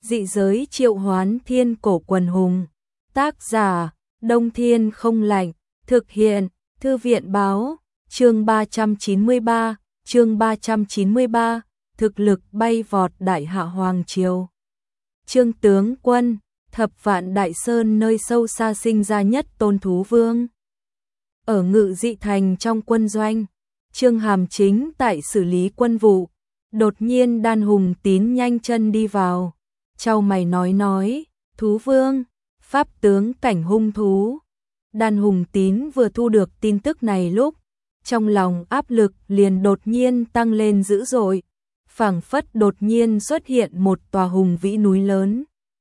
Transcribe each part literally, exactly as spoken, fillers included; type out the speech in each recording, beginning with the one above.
Dị giới triệu hoán thiên cổ quần hùng. Tác giả, Đông Thiên không lạnh. Thực hiện, Thư viện báo. Chương ba trăm chín mươi ba, chương ba trăm chín mươi ba, thực lực bay vọt đại hạ hoàng triều. Trương tướng quân, thập vạn đại sơn nơi sâu xa sinh ra nhất tôn thú vương. Ở Ngự Dị Thành trong quân doanh, Trương Hàm chính tại xử lý quân vụ, đột nhiên Đan Hùng Tín nhanh chân đi vào, chau mày nói nói, thú vương, pháp tướng cảnh hung thú. Đan Hùng Tín vừa thu được tin tức này lúc, trong lòng áp lực liền đột nhiên tăng lên dữ dội, phảng phất đột nhiên xuất hiện một tòa hùng vĩ núi lớn.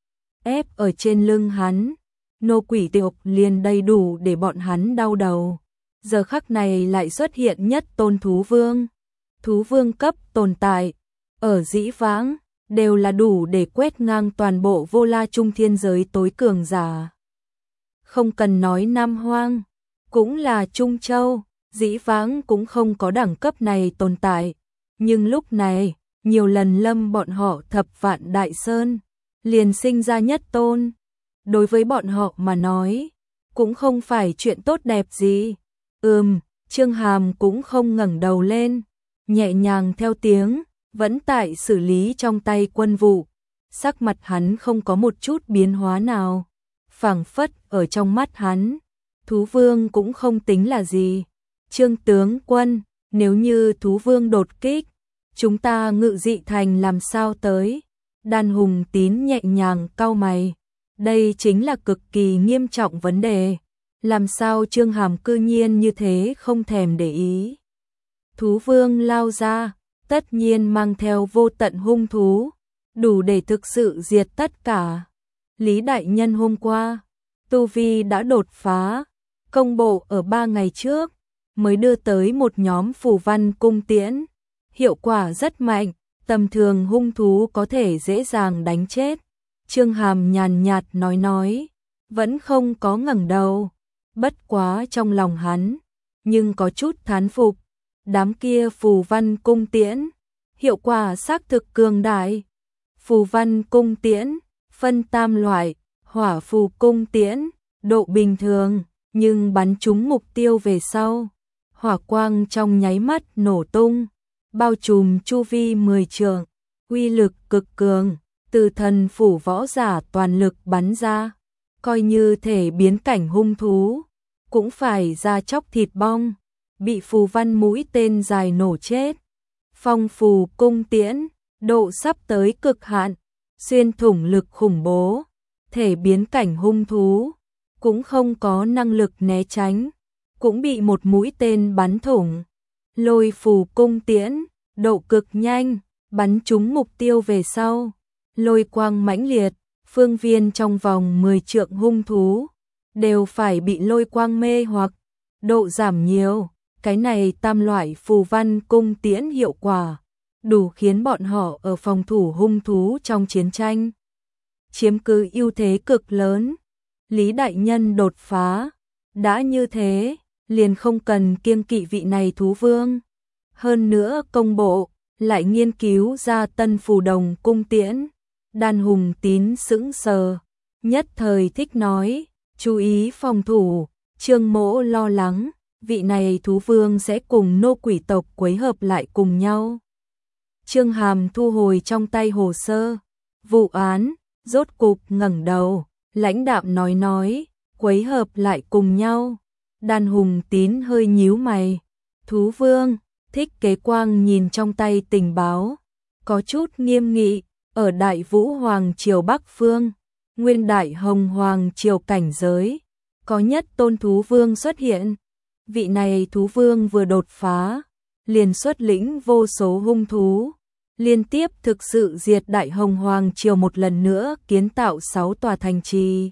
Ép ở trên lưng hắn, nô quỷ tiộc liền đầy đủ để bọn hắn đau đầu. Giờ khắc này lại xuất hiện nhất tôn thú vương. Thú vương cấp tồn tại, ở dĩ vãng, đều là đủ để quét ngang toàn bộ vô la trung thiên giới tối cường giả. Không cần nói Nam Hoang, cũng là Trung Châu, dĩ vãng cũng không có đẳng cấp này tồn tại. Nhưng lúc này, nhiều lần lâm bọn họ thập vạn đại sơn, liền sinh ra nhất tôn. Đối với bọn họ mà nói, cũng không phải chuyện tốt đẹp gì. Ừm, Trương Hàm cũng không ngẩng đầu lên, nhẹ nhàng theo tiếng, vẫn tại xử lý trong tay quân vụ. Sắc mặt hắn không có một chút biến hóa nào, phảng phất ở trong mắt hắn, thú vương cũng không tính là gì. Trương tướng quân, nếu như thú vương đột kích, chúng ta Ngự Dị Thành làm sao tới? Đan Hùng Tín nhẹ nhàng cau mày, đây chính là cực kỳ nghiêm trọng vấn đề. Làm sao Trương Hàm cư nhiên như thế không thèm để ý. Thú vương lao ra, tất nhiên mang theo vô tận hung thú, đủ để thực sự diệt tất cả. Lý đại nhân hôm qua, tu vi đã đột phá, công bộ ở ba ngày trước, mới đưa tới một nhóm phù văn cung tiễn. Hiệu quả rất mạnh, tầm thường hung thú có thể dễ dàng đánh chết. Trương Hàm nhàn nhạt nói nói, vẫn không có ngẩng đầu. Bất quá trong lòng hắn, nhưng có chút thán phục. Đám kia phù văn cung tiễn, hiệu quả xác thực cường đại. Phù văn cung tiễn, phân tam loại, hỏa phù cung tiễn, độ bình thường, nhưng bắn trúng mục tiêu về sau, hỏa quang trong nháy mắt nổ tung, bao trùm chu vi mười trượng, uy lực cực cường, từ thần phủ võ giả toàn lực bắn ra, coi như thể biến cảnh hung thú, cũng phải ra chóc thịt bong, bị phù văn mũi tên dài nổ chết. Phong phù cung tiễn, độ sắp tới cực hạn, xuyên thủng lực khủng bố, thể biến cảnh hung thú, cũng không có năng lực né tránh, cũng bị một mũi tên bắn thủng. Lôi phù cung tiễn, độ cực nhanh, bắn trúng mục tiêu về sau, lôi quang mãnh liệt, phương viên trong vòng mười trượng hung thú đều phải bị lôi quang mê hoặc, độ giảm nhiều. Cái này tam loại phù văn cung tiễn hiệu quả, đủ khiến bọn họ ở phòng thủ hung thú trong chiến tranh chiếm cứ ưu thế cực lớn. Lý đại nhân đột phá, đã như thế, liền không cần kiêng kỵ vị này thú vương. Hơn nữa công bộ lại nghiên cứu ra tân phù đồng cung tiễn. Đan Hùng Tín sững sờ, nhất thời thích nói, chú ý phòng thủ. Trương Mỗ lo lắng, vị này thú vương sẽ cùng nô quỷ tộc quấy hợp lại cùng nhau. Trương Hàm thu hồi trong tay hồ sơ, vụ án, rốt cục ngẩng đầu, lãnh đạm nói nói, quấy hợp lại cùng nhau. Đan Hùng Tín hơi nhíu mày, thú vương, Thích Kế Quang nhìn trong tay tình báo, có chút nghiêm nghị, ở Đại Vũ Hoàng triều Bắc Phương, Nguyên Đại Hồng Hoàng triều cảnh giới, có nhất tôn thú vương xuất hiện. Vị này thú vương vừa đột phá, liền xuất lĩnh vô số hung thú, liên tiếp thực sự diệt Đại Hồng Hoàng triều một lần nữa kiến tạo sáu tòa thành trì.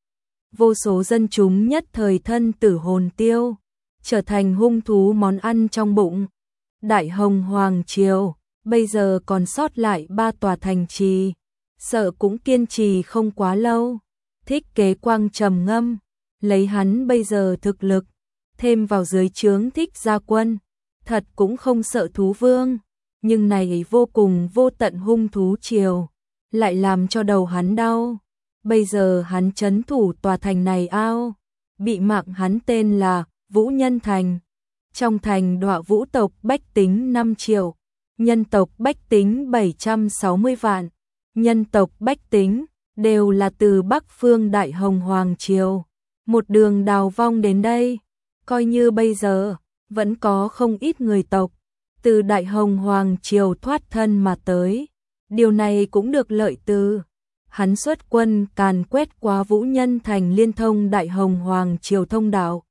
Vô số dân chúng nhất thời thân tử hồn tiêu, trở thành hung thú món ăn trong bụng. Đại Hồng Hoàng triều, bây giờ còn sót lại ba tòa thành trì, sợ cũng kiên trì không quá lâu. Thích Kế Quang trầm ngâm, lấy hắn bây giờ thực lực, thêm vào dưới trướng Thích gia quân, thật cũng không sợ thú vương, nhưng này vô cùng vô tận hung thú triều, lại làm cho đầu hắn đau. Bây giờ hắn trấn thủ tòa thành này ao, bị mạng hắn tên là Vũ Nhân Thành. Trong thành đọa vũ tộc bách tính năm triệu, nhân tộc bách tính bảy trăm sáu mươi vạn. Nhân tộc bách tính đều là từ Bắc phương Đại Hồng Hoàng Triều, một đường đào vong đến đây. Coi như bây giờ vẫn có không ít người tộc từ Đại Hồng Hoàng Triều thoát thân mà tới. Điều này cũng được lợi từ hắn xuất quân càn quét qua Vũ Nhân Thành, liên thông Đại Hồng Hoàng Triều thông đạo.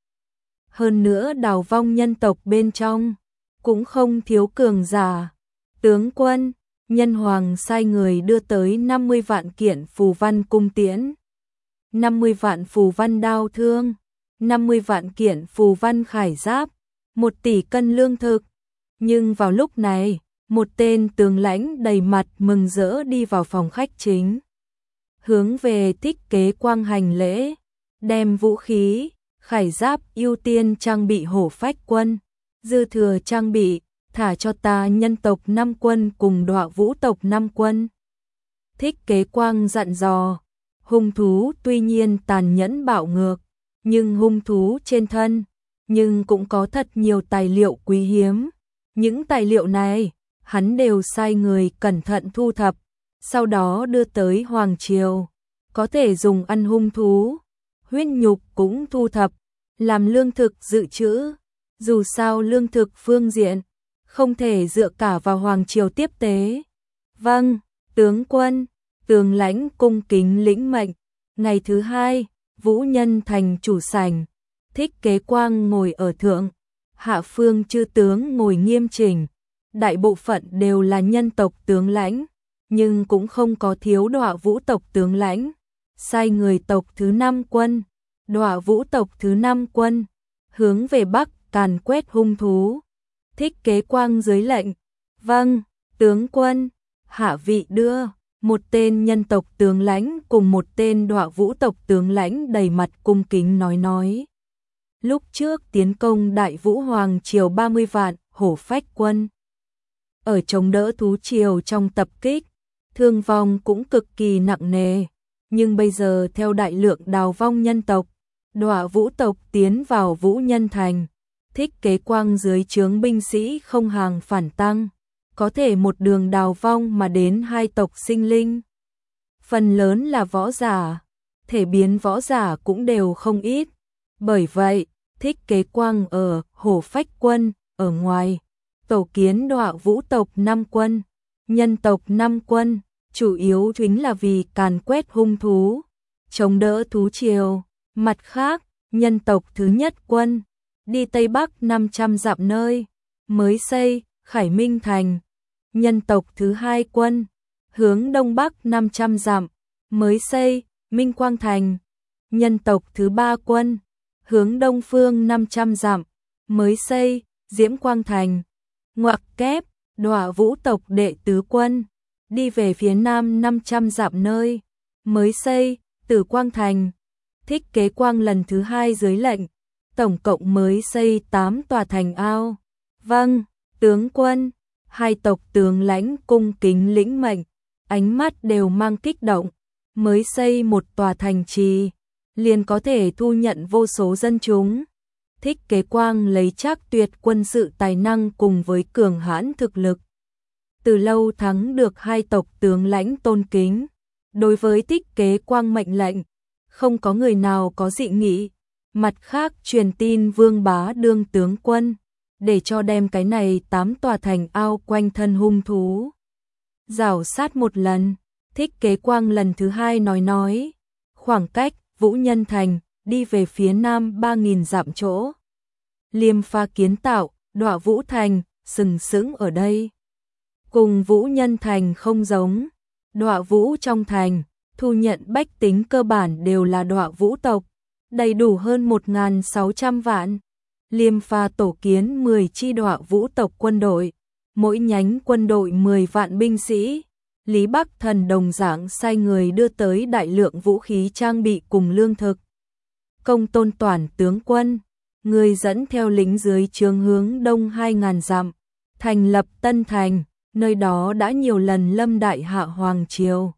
Hơn nữa đào vong nhân tộc bên trong cũng không thiếu cường giả. Tướng quân, Nhân Hoàng sai người đưa tới năm mươi vạn kiện phù văn cung tiễn, năm mươi vạn phù văn đao thương, năm mươi vạn kiện phù văn khải giáp, một tỷ cân lương thực. Nhưng vào lúc này, một tên tướng lãnh đầy mặt mừng rỡ đi vào phòng khách chính, hướng về Thích Kế Quang hành lễ, đem vũ khí, khải giáp ưu tiên trang bị hổ phách quân, dư thừa trang bị thả cho ta nhân tộc năm quân cùng đọa vũ tộc năm quân. Thích Kế Quang dặn dò, hung thú tuy nhiên tàn nhẫn bạo ngược, nhưng hung thú trên thân, nhưng cũng có thật nhiều tài liệu quý hiếm. Những tài liệu này, hắn đều sai người cẩn thận thu thập, sau đó đưa tới Hoàng Triều, có thể dùng ăn hung thú. Huyết nhục cũng thu thập, làm lương thực dự trữ. Dù sao lương thực phương diện, không thể dựa cả vào Hoàng Triều tiếp tế. Vâng, tướng quân, tướng lãnh cung kính lĩnh mệnh. Ngày thứ hai, Vũ Nhân Thành chủ sảnh, Thích Kế Quang ngồi ở thượng, hạ phương chư tướng ngồi nghiêm chỉnh. Đại bộ phận đều là nhân tộc tướng lãnh, nhưng cũng không có thiếu đọa vũ tộc tướng lãnh. Sai người tộc thứ năm quân, đọa vũ tộc thứ năm quân, hướng về Bắc càn quét hung thú. Thích Kế Quang dưới lệnh, vâng, tướng quân. Hạ vị đưa một tên nhân tộc tướng lãnh cùng một tên đọa vũ tộc tướng lãnh đầy mặt cung kính nói nói. Lúc trước tiến công Đại Vũ Hoàng Triều ba mươi vạn hổ phách quân, ở chống đỡ thú triều trong tập kích, thương vong cũng cực kỳ nặng nề. Nhưng bây giờ theo đại lượng đào vong nhân tộc, đọa vũ tộc tiến vào Vũ Nhân Thành, Thích Kế Quang dưới trướng binh sĩ không hàng phản tăng, có thể một đường đào vong mà đến hai tộc sinh linh. Phần lớn là võ giả, thể biến võ giả cũng đều không ít. Bởi vậy, Thích Kế Quang ở hổ phách quân, ở ngoài, tổ kiến đọa vũ tộc năm quân, nhân tộc năm quân, chủ yếu chính là vì càn quét hung thú, chống đỡ thú triều. Mặt khác, nhân tộc thứ nhất quân, đi Tây Bắc năm trăm dặm nơi, mới xây Khải Minh Thành. Nhân tộc thứ hai quân, hướng Đông Bắc năm trăm dặm, mới xây Minh Quang Thành. Nhân tộc thứ ba quân, hướng Đông Phương năm trăm dặm, mới xây Diễm Quang Thành. Ngoặc kép, đọa vũ tộc đệ tứ quân, đi về phía Nam năm trăm dặm nơi, mới xây Tử Quang Thành. Thích Kế Quang lần thứ hai dưới lệnh, tổng cộng mới xây tám tòa thành ao. Vâng, tướng quân. Hai tộc tướng lãnh cung kính lĩnh mệnh, ánh mắt đều mang kích động. Mới xây một tòa thành trì, liền có thể thu nhận vô số dân chúng. Thích Kế Quang lấy Trác Tuyệt quân sự tài năng cùng với cường hãn thực lực, từ lâu thắng được hai tộc tướng lãnh tôn kính. Đối với Thích Kế Quang mệnh lệnh, không có người nào có dị nghị. Mặt khác truyền tin Vương Bá đương tướng quân, để cho đem cái này tám tòa thành ao quanh thân hung thú rảo sát một lần. Thích Kế Quang lần thứ hai nói nói, khoảng cách Vũ Nhân Thành đi về phía Nam ba nghìn dặm chỗ, Liêm Pha kiến tạo đọa Vũ Thành sừng sững ở đây. Cùng Vũ Nhân Thành không giống, đọa Vũ trong thành thu nhận bách tính cơ bản đều là đọa Vũ tộc, đầy đủ hơn một nghìn sáu trăm vạn. Liêm Pha tổ kiến mười chi đọa Vũ tộc quân đội, mỗi nhánh quân đội mười vạn binh sĩ. Lý Bắc Thần đồng dạng sai người đưa tới đại lượng vũ khí trang bị cùng lương thực. Công Tôn Toản tướng quân, người dẫn theo lính dưới trướng hướng đông hai nghìn dặm, thành lập Tân Thành, nơi đó đã nhiều lần lâm đại hạ Hoàng Triều.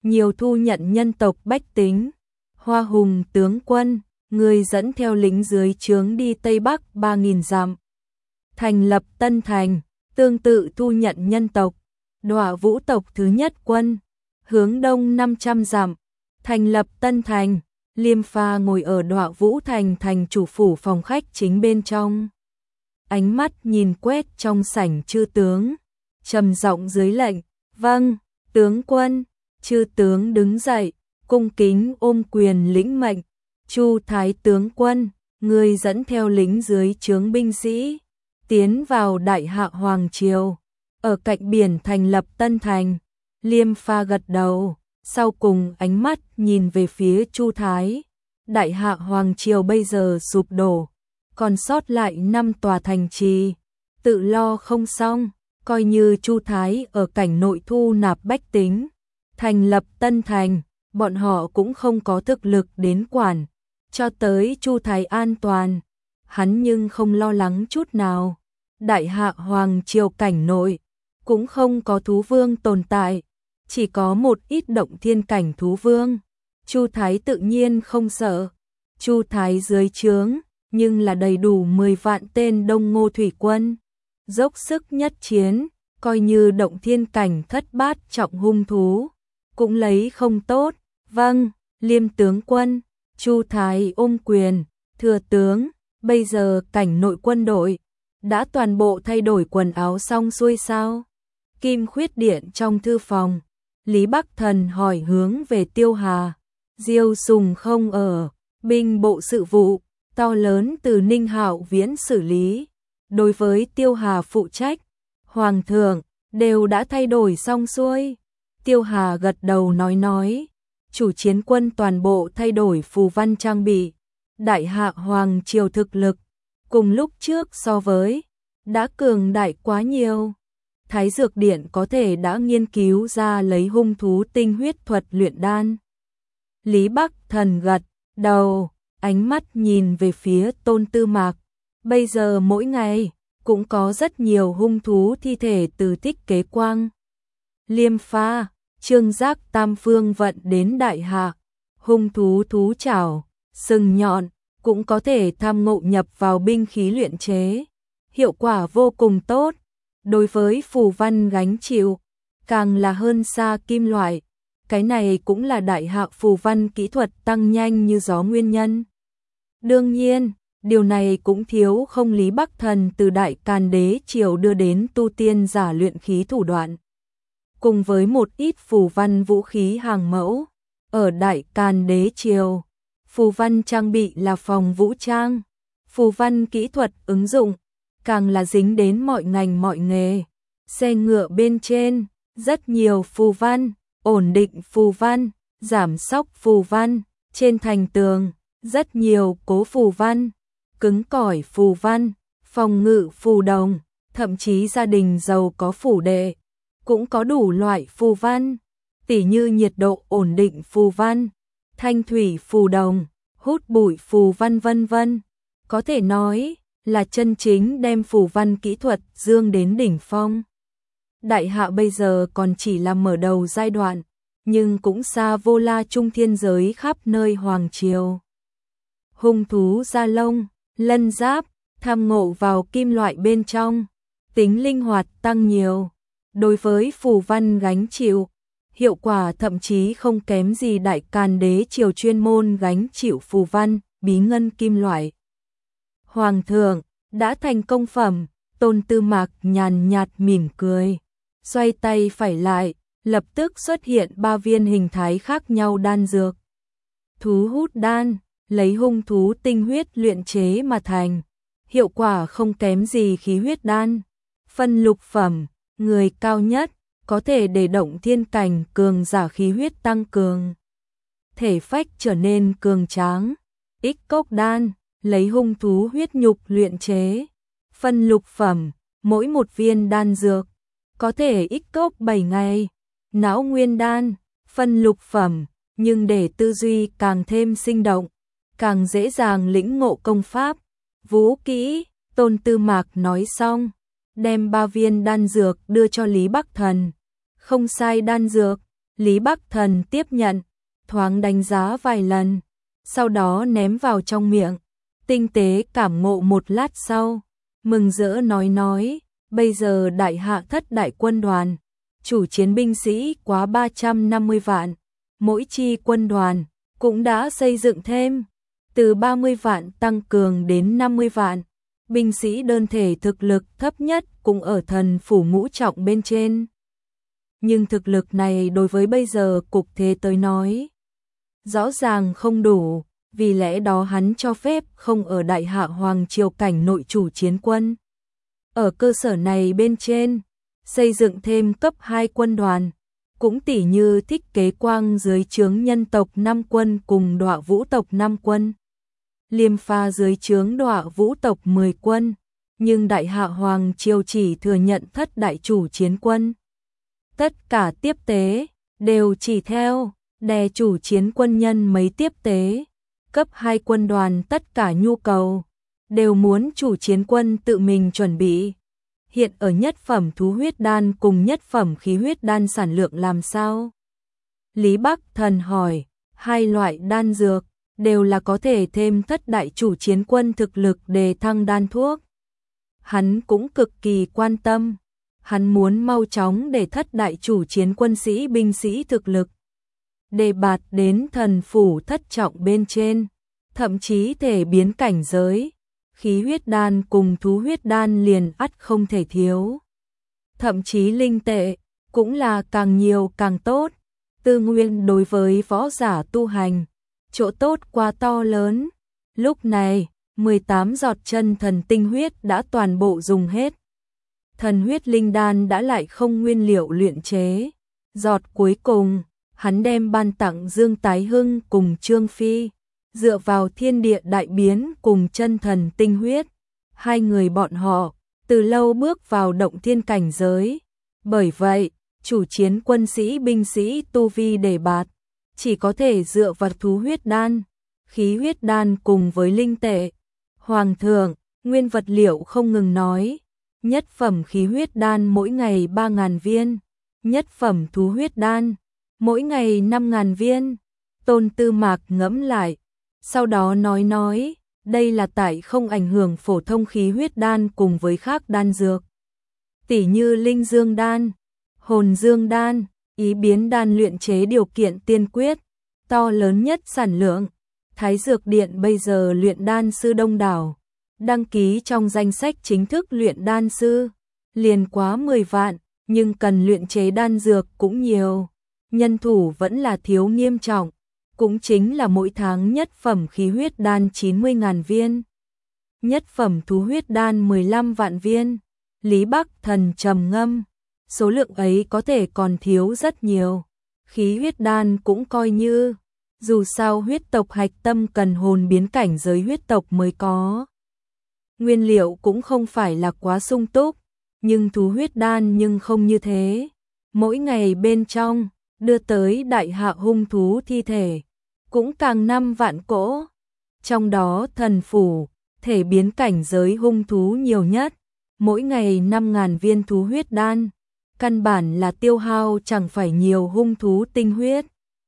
nhiều thu nhận nhân tộc bách tính. Hoa Hùng tướng quân, người dẫn theo lính dưới trướng đi Tây Bắc ba nghìn dặm, thành lập Tân Thành, tương tự thu nhận nhân tộc. Đọa Vũ tộc thứ nhất quân, hướng đông năm trăm dặm, thành lập Tân Thành. Liêm Pha ngồi ở Đọa Vũ thành thành chủ phủ phòng khách chính bên trong. Ánh mắt nhìn quét trong sảnh chư tướng, trầm giọng dưới lệnh, vâng, tướng quân. Chư tướng đứng dậy, cung kính ôm quyền lĩnh mệnh. Chu Thái tướng quân, người dẫn theo lính dưới trướng binh sĩ, tiến vào Đại Hạ Hoàng Triều, ở cạnh biển thành lập Tân Thành. Liêm Pha gật đầu, sau cùng ánh mắt nhìn về phía Chu Thái. Đại Hạ Hoàng Triều bây giờ sụp đổ, còn sót lại năm tòa thành trì, tự lo không xong, coi như Chu Thái ở cảnh nội thu nạp bách tính, thành lập Tân Thành, bọn họ cũng không có thực lực đến quản. Cho tới Chu Thái an toàn, hắn nhưng không lo lắng chút nào. Đại Hạ Hoàng Triều cảnh nội cũng không có thú vương tồn tại, chỉ có một ít động thiên cảnh thú vương. Chu Thái tự nhiên không sợ. Chu Thái dưới trướng nhưng là đầy đủ mười vạn tên Đông Ngô thủy quân, dốc sức nhất chiến, coi như động thiên cảnh thất bát trọng hung thú cũng lấy không tốt. Vâng, Liêm tướng quân. Chu Thái ôm quyền, thừa tướng, bây giờ cảnh nội quân đội đã toàn bộ thay đổi quần áo xong xuôi sao? Kim Khuyết Điện trong thư phòng, Lý Bắc Thần hỏi hướng về Tiêu Hà. Diêu Sùng không ở, binh bộ sự vụ to lớn từ Ninh Hạo Viễn xử lý, đối với Tiêu Hà phụ trách. Hoàng thượng, đều đã thay đổi xong xuôi. Tiêu Hà gật đầu nói nói, chủ chiến quân toàn bộ thay đổi phù văn trang bị. Đại Hạ Hoàng Triều thực lực cùng lúc trước so với đã cường đại quá nhiều. Thái Dược Điện có thể đã nghiên cứu ra lấy hung thú tinh huyết thuật luyện đan. Lý Bắc Thần gật đầu, ánh mắt nhìn về phía Tôn Tư Mạc. Bây giờ mỗi ngày cũng có rất nhiều hung thú thi thể từ Tích Kế Quang, Liêm Pha, Trương Giác tam phương vận đến Đại Hạ. Hung thú thú chảo, sừng nhọn cũng có thể tham ngộ nhập vào binh khí luyện chế, hiệu quả vô cùng tốt. Đối với phù văn gánh chịu, càng là hơn xa kim loại. Cái này cũng là Đại Hạ phù văn kỹ thuật tăng nhanh như gió nguyên nhân. Đương nhiên, điều này cũng thiếu không Lý Bắc Thần từ Đại Càn Đế Triều đưa đến tu tiên giả luyện khí thủ đoạn. Cùng với một ít phù văn vũ khí hàng mẫu, ở Đại Càn Đế Triều, phù văn trang bị là phòng vũ trang, phù văn kỹ thuật ứng dụng, càng là dính đến mọi ngành mọi nghề. Xe ngựa bên trên, rất nhiều phù văn, ổn định phù văn, giảm sóc phù văn, trên thành tường, rất nhiều cố phù văn, cứng cỏi phù văn, phòng ngự phù đồng, thậm chí gia đình giàu có phủ đệ, cũng có đủ loại phù văn, tỉ như nhiệt độ ổn định phù văn, thanh thủy phù đồng, hút bụi phù văn vân vân. Có thể nói là chân chính đem phù văn kỹ thuật dương đến đỉnh phong. Đại Hạ bây giờ còn chỉ là mở đầu giai đoạn, nhưng cũng xa vô la trung thiên giới khắp nơi hoàng triều. Hung thú da lông, lân giáp, tham ngộ vào kim loại bên trong, tính linh hoạt tăng nhiều. Đối với phù văn gánh chịu, hiệu quả thậm chí không kém gì Đại Càn Đế Triều chuyên môn gánh chịu phù văn, bí ngân kim loại. Hoàng thượng, đã thành công phẩm. Tôn Tư Mạc nhàn nhạt mỉm cười, xoay tay phải lại, lập tức xuất hiện ba viên hình thái khác nhau đan dược. Thú hút đan, lấy hung thú tinh huyết luyện chế mà thành, hiệu quả không kém gì khí huyết đan. Phân lục phẩm, người cao nhất, có thể để động thiên cảnh cường giả khí huyết tăng cường, thể phách trở nên cường tráng. Ích cốc đan, lấy hung thú huyết nhục luyện chế. Phân lục phẩm, mỗi một viên đan dược có thể ích cốc bảy ngày. Não nguyên đan, phân lục phẩm, nhưng để tư duy càng thêm sinh động, càng dễ dàng lĩnh ngộ công pháp, vũ kỹ. Tôn Tư Mạc nói xong, đem ba viên đan dược đưa cho Lý Bắc Thần. Không sai đan dược, Lý Bắc Thần tiếp nhận, thoáng đánh giá vài lần, sau đó ném vào trong miệng, tinh tế cảm ngộ một lát sau, mừng rỡ nói nói, bây giờ đại hạ thất đại quân đoàn, chủ chiến binh sĩ quá ba trăm năm mươi vạn, mỗi chi quân đoàn cũng đã xây dựng thêm, từ ba mươi vạn tăng cường đến năm mươi vạn, binh sĩ đơn thể thực lực thấp nhất cũng ở thần phủ ngũ trọng bên trên. Nhưng thực lực này đối với bây giờ cục thế tới nói, rõ ràng không đủ, vì lẽ đó hắn cho phép không ở đại hạ hoàng triều cảnh nội chủ chiến quân. Ở cơ sở này bên trên, xây dựng thêm cấp hai quân đoàn, cũng tỉ như Thích Kế Quang dưới trướng nhân tộc năm quân cùng Đọa Vũ tộc năm quân, Liêm Pha dưới trướng Đọa Vũ tộc mười quân, nhưng đại hạ hoàng triều chỉ thừa nhận thất đại chủ chiến quân. Tất cả tiếp tế đều chỉ theo đè chủ chiến quân nhân mấy tiếp tế, cấp hai quân đoàn tất cả nhu cầu đều muốn chủ chiến quân tự mình chuẩn bị. Hiện ở nhất phẩm thú huyết đan cùng nhất phẩm khí huyết đan sản lượng làm sao? Lý Bắc Thần hỏi, hai loại đan dược đều là có thể thêm thất đại chủ chiến quân thực lực đề thăng đan thuốc. Hắn cũng cực kỳ quan tâm, hắn muốn mau chóng để thất đại chủ chiến quân sĩ binh sĩ thực lực đề bạt đến thần phủ thất trọng bên trên, thậm chí thể biến cảnh giới. Khí huyết đan cùng thú huyết đan liền ắt không thể thiếu. Thậm chí linh tệ cũng là càng nhiều càng tốt. Tư nguyên đối với võ giả tu hành, chỗ tốt quá to lớn. Lúc này, mười tám giọt chân thần tinh huyết đã toàn bộ dùng hết. Thần huyết linh đan đã lại không nguyên liệu luyện chế. Giọt cuối cùng, hắn đem ban tặng Dương Tái Hưng cùng Trương Phi. Dựa vào thiên địa đại biến cùng chân thần tinh huyết, hai người bọn họ từ lâu bước vào động thiên cảnh giới. Bởi vậy, chủ chiến quân sĩ binh sĩ tu vi đề bạt, chỉ có thể dựa vào thú huyết đan, khí huyết đan cùng với linh tệ. Hoàng thượng, nguyên vật liệu không ngừng nói, nhất phẩm khí huyết đan mỗi ngày ba ngàn viên, nhất phẩm thú huyết đan mỗi ngày năm ngàn viên. Tôn Tư Mạc ngẫm lại, sau đó nói nói, đây là tại không ảnh hưởng phổ thông khí huyết đan cùng với khác đan dược. Tỉ như linh dương đan, hồn dương đan, ý biến đan luyện chế điều kiện tiên quyết, to lớn nhất sản lượng. Thái Dược Điện bây giờ luyện đan sư đông đảo, đăng ký trong danh sách chính thức luyện đan sư, liền quá mười vạn, nhưng cần luyện chế đan dược cũng nhiều, nhân thủ vẫn là thiếu nghiêm trọng. Cũng chính là mỗi tháng nhất phẩm khí huyết đan chín mươi ngàn viên, nhất phẩm thú huyết đan mười lăm vạn viên. Lý Bắc Thần trầm ngâm, số lượng ấy có thể còn thiếu rất nhiều. Khí huyết đan cũng coi như, dù sao huyết tộc hạch tâm cần hồn biến cảnh giới huyết tộc mới có. Nguyên liệu cũng không phải là quá sung túc, nhưng thú huyết đan nhưng không như thế. Mỗi ngày bên trong, đưa tới đại hạ hung thú thi thể, cũng càng năm vạn cỗ. Trong đó thần phủ, thể biến cảnh giới hung thú nhiều nhất, mỗi ngày năm ngàn viên thú huyết đan. Căn bản là tiêu hao chẳng phải nhiều hung thú tinh huyết.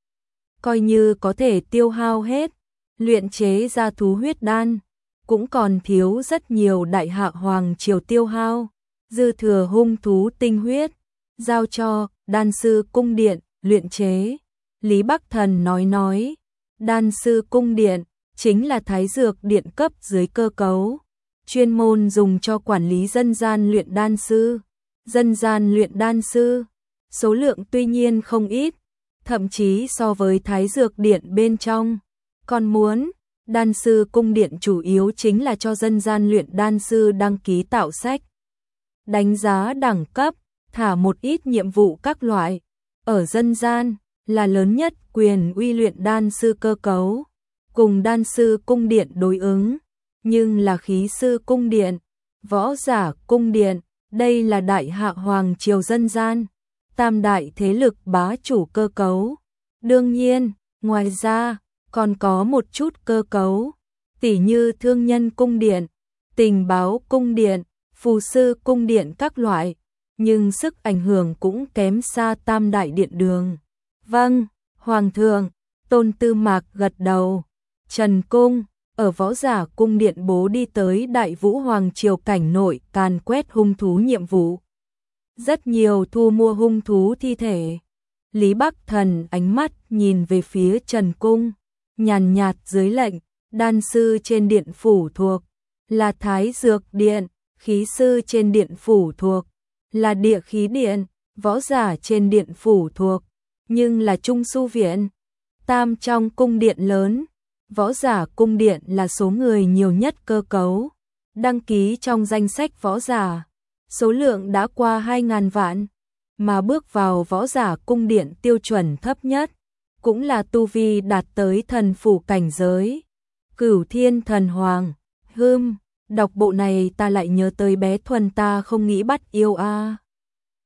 Coi như có thể tiêu hao hết, luyện chế ra thú huyết đan, cũng còn thiếu rất nhiều đại hạ hoàng triều tiêu hao. Dư thừa hung thú tinh huyết, giao cho đan sư cung điện luyện chế. Lý Bắc Thần nói nói, đan sư cung điện chính là thái dược điện cấp dưới cơ cấu, chuyên môn dùng cho quản lý dân gian luyện đan sư. Dân gian luyện đan sư, số lượng tuy nhiên không ít, thậm chí so với thái dược điện bên trong. Còn muốn, đan sư cung điện chủ yếu chính là cho dân gian luyện đan sư đăng ký tạo sách, đánh giá đẳng cấp, thả một ít nhiệm vụ các loại. Ở dân gian, là lớn nhất quyền uy luyện đan sư cơ cấu, cùng đan sư cung điện đối ứng, nhưng là khí sư cung điện, võ giả cung điện, đây là đại hạ hoàng triều dân gian, tam đại thế lực bá chủ cơ cấu. Đương nhiên, ngoài ra, còn có một chút cơ cấu, tỉ như thương nhân cung điện, tình báo cung điện, phù sư cung điện các loại, nhưng sức ảnh hưởng cũng kém xa tam đại điện đường. Vâng, Hoàng thượng. Tôn Tư Mạc gật đầu. Trần Cung, ở Võ Giả Cung điện bố đi tới Đại Vũ Hoàng triều cảnh nội càn quét hung thú nhiệm vụ. Rất nhiều thu mua hung thú thi thể. Lý Bắc Thần ánh mắt nhìn về phía Trần Cung, nhàn nhạt dưới lệnh, đan sư trên điện phủ thuộc là Thái Dược Điện, khí sư trên điện phủ thuộc là Địa Khí Điện, võ giả trên điện phủ thuộc nhưng là Trung Su Viện. Tam trong cung điện lớn, Võ Giả Cung điện là số người nhiều nhất cơ cấu, đăng ký trong danh sách võ giả, số lượng đã qua hai nghìn vạn, mà bước vào Võ Giả Cung điện tiêu chuẩn thấp nhất, cũng là tu vi đạt tới thần phủ cảnh giới. Cửu Thiên Thần Hoàng, hưm, đọc bộ này ta lại nhớ tới bé Thuần ta không nghĩ bắt yêu a.